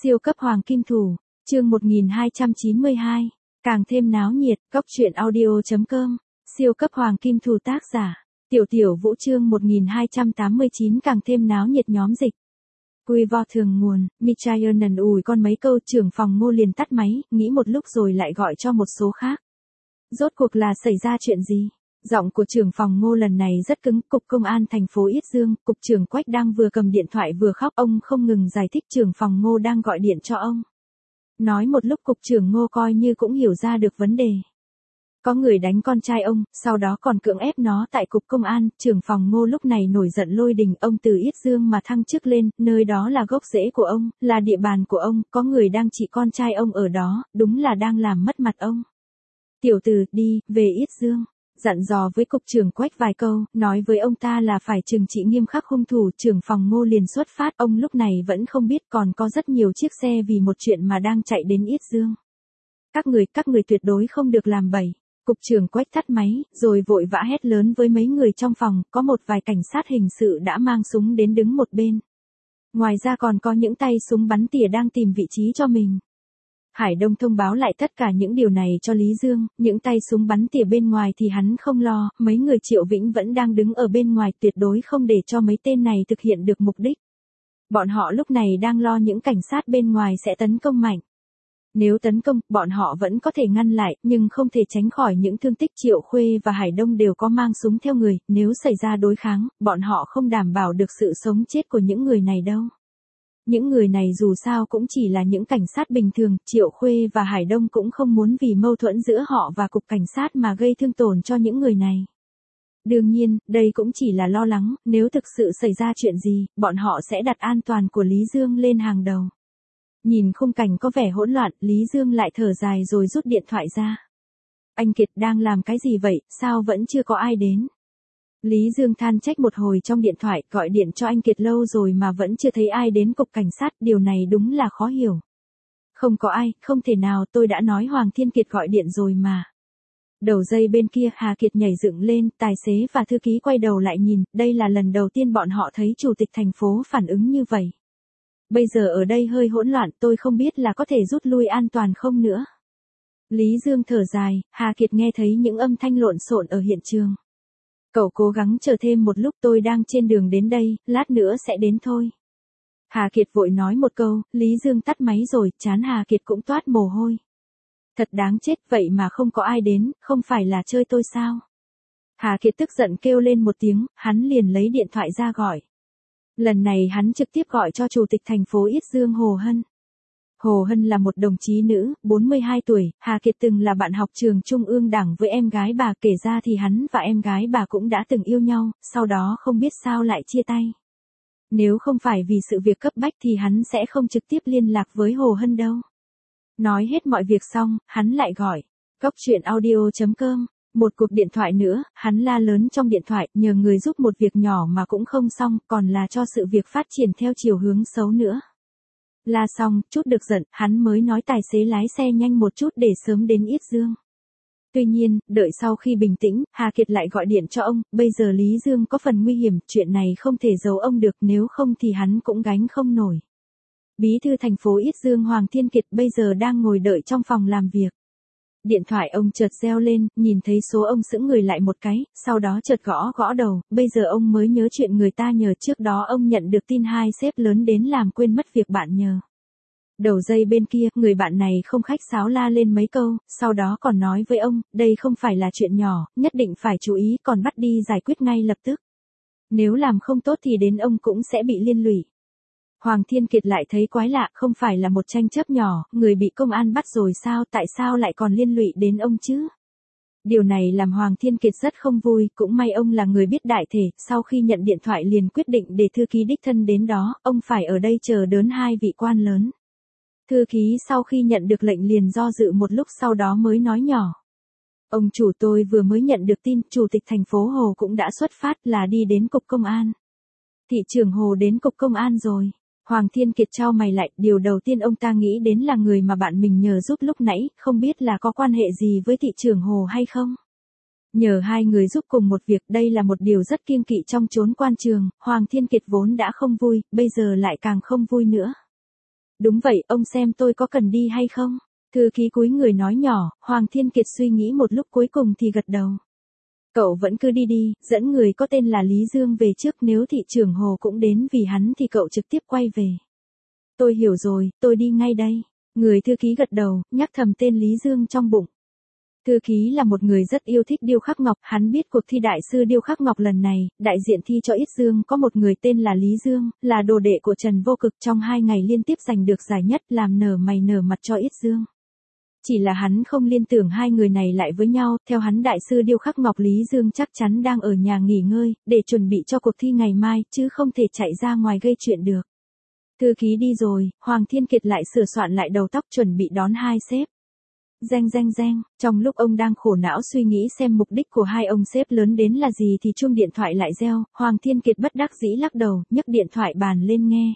Siêu cấp hoàng kim thủ, chương 1292, càng thêm náo nhiệt, góc truyện audio.com, siêu cấp hoàng kim thủ tác giả, Tiểu Tiểu Vũ chương 1289 càng thêm náo nhiệt nhóm dịch. Quy vo thường nguồn, Michael nần ủi con mấy câu trưởng phòng Ngô liền tắt máy, nghĩ một lúc rồi lại gọi cho một số khác. Rốt cuộc là xảy ra chuyện gì? Giọng của trưởng phòng Ngô lần này rất cứng, cục công an thành phố Yết Dương, cục trưởng Quách đang vừa cầm điện thoại vừa khóc, ông không ngừng giải thích trưởng phòng Ngô đang gọi điện cho ông. Nói một lúc cục trưởng Ngô coi như cũng hiểu ra được vấn đề. Có người đánh con trai ông, sau đó còn cưỡng ép nó tại cục công an, trưởng phòng Ngô lúc này nổi giận lôi đình, ông từ Yết Dương mà thăng chức lên, nơi đó là gốc rễ của ông, là địa bàn của ông, có người đang trị con trai ông ở đó, đúng là đang làm mất mặt ông. Tiểu tử, đi, về Yết Dương. Dặn dò với cục trưởng Quách vài câu, nói với ông ta là phải trừng trị nghiêm khắc hung thủ, trưởng phòng Ngô liền xuất phát, ông lúc này vẫn không biết còn có rất nhiều chiếc xe vì một chuyện mà đang chạy đến Yết Dương. Các người tuyệt đối không được làm bậy. Cục trưởng Quách tắt máy, rồi vội vã hét lớn với mấy người trong phòng, có một vài cảnh sát hình sự đã mang súng đến đứng một bên. Ngoài ra còn có những tay súng bắn tỉa đang tìm vị trí cho mình. Hải Đông thông báo lại tất cả những điều này cho Lý Dương, những tay súng bắn tỉa bên ngoài thì hắn không lo, mấy người Triệu Vĩnh vẫn đang đứng ở bên ngoài, tuyệt đối không để cho mấy tên này thực hiện được mục đích. Bọn họ lúc này đang lo những cảnh sát bên ngoài sẽ tấn công mạnh. Nếu tấn công, bọn họ vẫn có thể ngăn lại, nhưng không thể tránh khỏi những thương tích. Triệu Khuê và Hải Đông đều có mang súng theo người, nếu xảy ra đối kháng, bọn họ không đảm bảo được sự sống chết của những người này đâu. Những người này dù sao cũng chỉ là những cảnh sát bình thường, Triệu Khuê và Hải Đông cũng không muốn vì mâu thuẫn giữa họ và cục cảnh sát mà gây thương tổn cho những người này. Đương nhiên, đây cũng chỉ là lo lắng, nếu thực sự xảy ra chuyện gì, bọn họ sẽ đặt an toàn của Lý Dương lên hàng đầu. Nhìn khung cảnh có vẻ hỗn loạn, Lý Dương lại thở dài rồi rút điện thoại ra. Anh Kiệt đang làm cái gì vậy, sao vẫn chưa có ai đến? Lý Dương than trách một hồi trong điện thoại, gọi điện cho anh Kiệt lâu rồi mà vẫn chưa thấy ai đến cục cảnh sát, điều này đúng là khó hiểu. Không có ai, không thể nào, tôi đã nói Hoàng Thiên Kiệt gọi điện rồi mà. Đầu dây bên kia, Hà Kiệt nhảy dựng lên, tài xế và thư ký quay đầu lại nhìn, đây là lần đầu tiên bọn họ thấy chủ tịch thành phố phản ứng như vậy. Bây giờ ở đây hơi hỗn loạn, tôi không biết là có thể rút lui an toàn không nữa. Lý Dương thở dài, Hà Kiệt nghe thấy những âm thanh lộn xộn ở hiện trường. Cậu cố gắng chờ thêm một lúc, tôi đang trên đường đến đây, lát nữa sẽ đến thôi. Hà Kiệt vội nói một câu, Lý Dương tắt máy rồi, trán Hà Kiệt cũng toát mồ hôi. Thật đáng chết, vậy mà không có ai đến, không phải là chơi tôi sao? Hà Kiệt tức giận kêu lên một tiếng, hắn liền lấy điện thoại ra gọi. Lần này hắn trực tiếp gọi cho chủ tịch thành phố Yết Dương Hồ Hân. Hồ Hân là một đồng chí nữ, 42 tuổi, Hà Kiệt từng là bạn học trường Trung ương Đảng với em gái bà, kể ra thì hắn và em gái bà cũng đã từng yêu nhau, sau đó không biết sao lại chia tay. Nếu không phải vì sự việc cấp bách thì hắn sẽ không trực tiếp liên lạc với Hồ Hân đâu. Nói hết mọi việc xong, hắn lại gọi. Góc truyện audio.com, một cuộc điện thoại nữa, hắn la lớn trong điện thoại, nhờ người giúp một việc nhỏ mà cũng không xong, còn là cho sự việc phát triển theo chiều hướng xấu nữa. La xong, chút được giận, hắn mới nói tài xế lái xe nhanh một chút để sớm đến Yết Dương. Tuy nhiên, đợi sau khi bình tĩnh, Hà Kiệt lại gọi điện cho ông, bây giờ Lý Dương có phần nguy hiểm, chuyện này không thể giấu ông được, nếu không thì hắn cũng gánh không nổi. Bí thư thành phố Yết Dương Hoàng Thiên Kiệt bây giờ đang ngồi đợi trong phòng làm việc. Điện thoại ông chợt reo lên, nhìn thấy số ông sững người lại một cái, sau đó chợt gõ đầu, bây giờ ông mới nhớ chuyện người ta nhờ, trước đó ông nhận được tin hai sếp lớn đến làm quên mất việc bạn nhờ. Đầu dây bên kia, người bạn này không khách sáo la lên mấy câu, sau đó còn nói với ông, đây không phải là chuyện nhỏ, nhất định phải chú ý, còn bắt đi giải quyết ngay lập tức. Nếu làm không tốt thì đến ông cũng sẽ bị liên lụy. Hoàng Thiên Kiệt lại thấy quái lạ, không phải là một tranh chấp nhỏ, người bị công an bắt rồi sao, tại sao lại còn liên lụy đến ông chứ? Điều này làm Hoàng Thiên Kiệt rất không vui, cũng may ông là người biết đại thể, sau khi nhận điện thoại liền quyết định để thư ký đích thân đến đó, ông phải ở đây chờ đón hai vị quan lớn. Thư ký sau khi nhận được lệnh liền do dự một lúc sau đó mới nói nhỏ. Ông chủ, tôi vừa mới nhận được tin, chủ tịch thành phố Hồ cũng đã xuất phát, là đi đến cục công an. Thị trưởng Hồ đến cục công an rồi. Hoàng Thiên Kiệt chau mày lại, điều đầu tiên ông ta nghĩ đến là người mà bạn mình nhờ giúp lúc nãy, không biết là có quan hệ gì với thị trưởng Hồ hay không. Nhờ hai người giúp cùng một việc, đây là một điều rất kiêng kỵ trong chốn quan trường, Hoàng Thiên Kiệt vốn đã không vui, bây giờ lại càng không vui nữa. Đúng vậy, ông xem tôi có cần đi hay không? Thư ký cúi người nói nhỏ, Hoàng Thiên Kiệt suy nghĩ một lúc cuối cùng thì gật đầu. Cậu vẫn cứ đi đi, dẫn người có tên là Lý Dương về trước, nếu thị trưởng Hồ cũng đến vì hắn thì cậu trực tiếp quay về. Tôi hiểu rồi, tôi đi ngay đây. Người thư ký gật đầu, nhắc thầm tên Lý Dương trong bụng. Thư ký là một người rất yêu thích điêu khắc ngọc, hắn biết cuộc thi đại sư điêu khắc ngọc lần này, đại diện thi cho Yết Dương có một người tên là Lý Dương, là đồ đệ của Trần Vô Cực, trong 2 ngày liên tiếp giành được giải nhất, làm nở mày nở mặt cho Yết Dương. Chỉ là hắn không liên tưởng hai người này lại với nhau, theo hắn đại sư điêu khắc ngọc Lý Dương chắc chắn đang ở nhà nghỉ ngơi, để chuẩn bị cho cuộc thi ngày mai, chứ không thể chạy ra ngoài gây chuyện được. Thư ký đi rồi, Hoàng Thiên Kiệt lại sửa soạn lại đầu tóc chuẩn bị đón hai sếp. Reng reng reng, trong lúc ông đang khổ não suy nghĩ xem mục đích của hai ông sếp lớn đến là gì thì chuông điện thoại lại reo, Hoàng Thiên Kiệt bất đắc dĩ lắc đầu, nhấc điện thoại bàn lên nghe.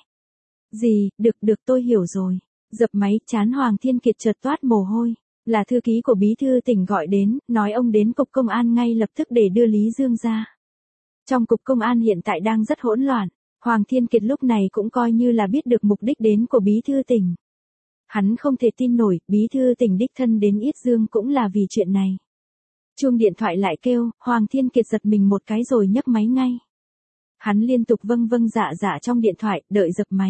Gì, được tôi hiểu rồi. Dập máy, trán Hoàng Thiên Kiệt chợt toát mồ hôi. Là thư ký của bí thư tỉnh gọi đến, nói ông đến cục công an ngay lập tức để đưa Lý Dương ra. Trong cục công an hiện tại đang rất hỗn loạn, Hoàng Thiên Kiệt lúc này cũng coi như là biết được mục đích đến của bí thư tỉnh. Hắn không thể tin nổi, bí thư tỉnh đích thân đến Yết Dương cũng là vì chuyện này. Chuông điện thoại lại kêu, Hoàng Thiên Kiệt giật mình một cái rồi nhấc máy ngay. Hắn liên tục vâng vâng dạ dạ trong điện thoại, đợi dập máy.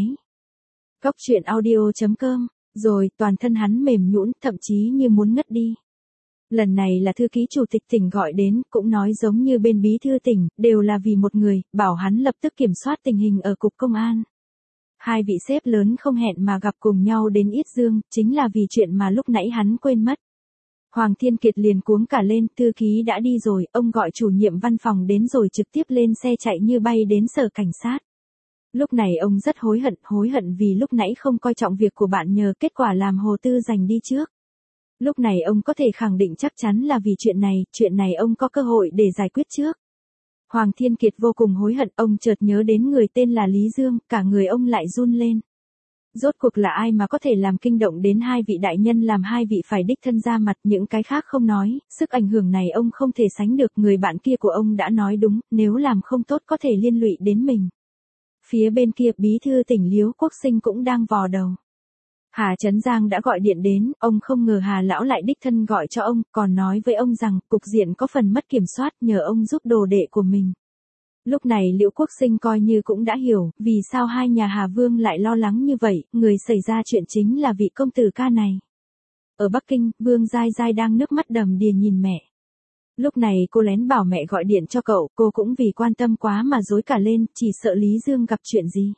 Cóc truyện audio.com, rồi toàn thân hắn mềm nhũn, thậm chí như muốn ngất đi. Lần này là thư ký chủ tịch tỉnh gọi đến, cũng nói giống như bên bí thư tỉnh, đều là vì một người, bảo hắn lập tức kiểm soát tình hình ở cục công an. Hai vị sếp lớn không hẹn mà gặp cùng nhau đến Yết Dương, chính là vì chuyện mà lúc nãy hắn quên mất. Hoàng Thiên Kiệt liền cuống cả lên, thư ký đã đi rồi, ông gọi chủ nhiệm văn phòng đến rồi trực tiếp lên xe chạy như bay đến sở cảnh sát. Lúc này ông rất hối hận vì lúc nãy không coi trọng việc của bạn nhờ, kết quả làm Hồ Tư giành đi trước. Lúc này ông có thể khẳng định chắc chắn là vì chuyện này ông có cơ hội để giải quyết trước. Hoàng Thiên Kiệt vô cùng hối hận, ông chợt nhớ đến người tên là Lý Dương, cả người ông lại run lên. Rốt cuộc là ai mà có thể làm kinh động đến hai vị đại nhân, làm hai vị phải đích thân ra mặt, những cái khác không nói, sức ảnh hưởng này ông không thể sánh được, người bạn kia của ông đã nói đúng, nếu làm không tốt có thể liên lụy đến mình. Phía bên kia, bí thư tỉnh Liễu Quốc Sinh cũng đang vò đầu. Hà Trấn Giang đã gọi điện đến, ông không ngờ Hà lão lại đích thân gọi cho ông, còn nói với ông rằng, cục diện có phần mất kiểm soát, nhờ ông giúp đồ đệ của mình. Lúc này Liễu Quốc Sinh coi như cũng đã hiểu, vì sao hai nhà Hà Vương lại lo lắng như vậy, người xảy ra chuyện chính là vị công tử ca này. Ở Bắc Kinh, Vương Giai Giai đang nước mắt đầm đìa nhìn mẹ. Lúc này cô lén bảo mẹ gọi điện cho cậu, cô cũng vì quan tâm quá mà rối cả lên, chỉ sợ Lý Dương gặp chuyện gì.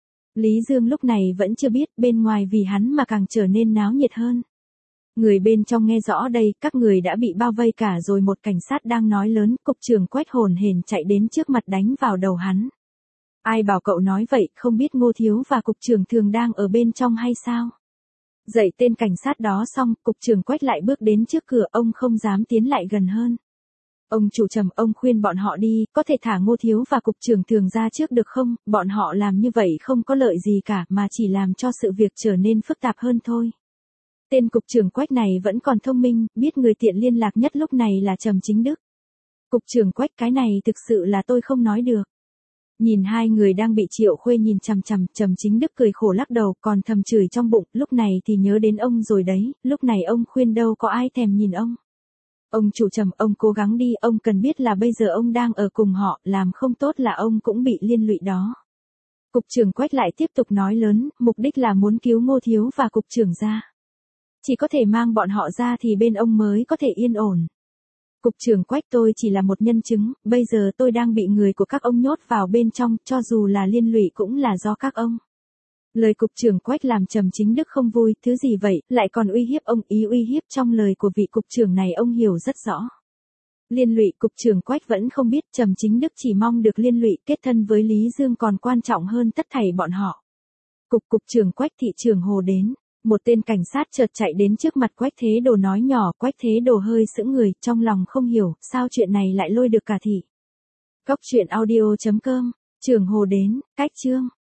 Lý Dương lúc này vẫn chưa biết, bên ngoài vì hắn mà càng trở nên náo nhiệt hơn. Người bên trong nghe rõ đây, các người đã bị bao vây cả rồi, một cảnh sát đang nói lớn, cục trưởng Quách hồn hển chạy đến trước mặt đánh vào đầu hắn. Ai bảo cậu nói vậy, không biết Ngô Thiếu và cục trưởng Thường đang ở bên trong hay sao? Dạy tên cảnh sát đó xong, cục trưởng Quách lại bước đến trước cửa, ông không dám tiến lại gần hơn. Ông chủ trầm, ông khuyên bọn họ đi, có thể thả Ngô Thiếu và cục trưởng Thường ra trước được không, bọn họ làm như vậy không có lợi gì cả mà chỉ làm cho sự việc trở nên phức tạp hơn thôi. Tên cục trưởng Quách này vẫn còn thông minh, biết người tiện liên lạc nhất lúc này là Trầm Chính Đức. Cục trưởng Quách, cái này thực sự là tôi không nói được. Nhìn hai người đang bị Triệu Khuê nhìn chằm chằm, Trầm Chính Đức cười khổ lắc đầu, còn thầm chửi trong bụng, lúc này thì nhớ đến ông rồi đấy, lúc này ông khuyên đâu có ai thèm nhìn ông. Ông chủ Trầm, ông cố gắng đi, ông cần biết là bây giờ ông đang ở cùng họ, làm không tốt là ông cũng bị liên lụy đó. Cục trưởng Quách lại tiếp tục nói lớn, mục đích là muốn cứu Ngô Thiếu và cục trưởng ra. Chỉ có thể mang bọn họ ra thì bên ông mới có thể yên ổn. Cục trưởng Quách, tôi chỉ là một nhân chứng, bây giờ tôi đang bị người của các ông nhốt vào bên trong, cho dù là liên lụy cũng là do các ông. Lời cục trưởng Quách làm Trầm Chính Đức không vui, thứ gì vậy, lại còn uy hiếp ông, ý uy hiếp trong lời của vị cục trưởng này ông hiểu rất rõ. Liên lụy, cục trưởng Quách vẫn không biết, Trầm Chính Đức chỉ mong được liên lụy, kết thân với Lý Dương còn quan trọng hơn tất thảy bọn họ. Cục trưởng Quách, thị trưởng Hồ đến. Một tên cảnh sát chợt chạy đến trước mặt Quách Thế Đồ nói nhỏ, Quách Thế Đồ hơi sững người, trong lòng không hiểu, sao chuyện này lại lôi được cả thị. Cóc truyện audio.com, trưởng Hồ đến, cách chương.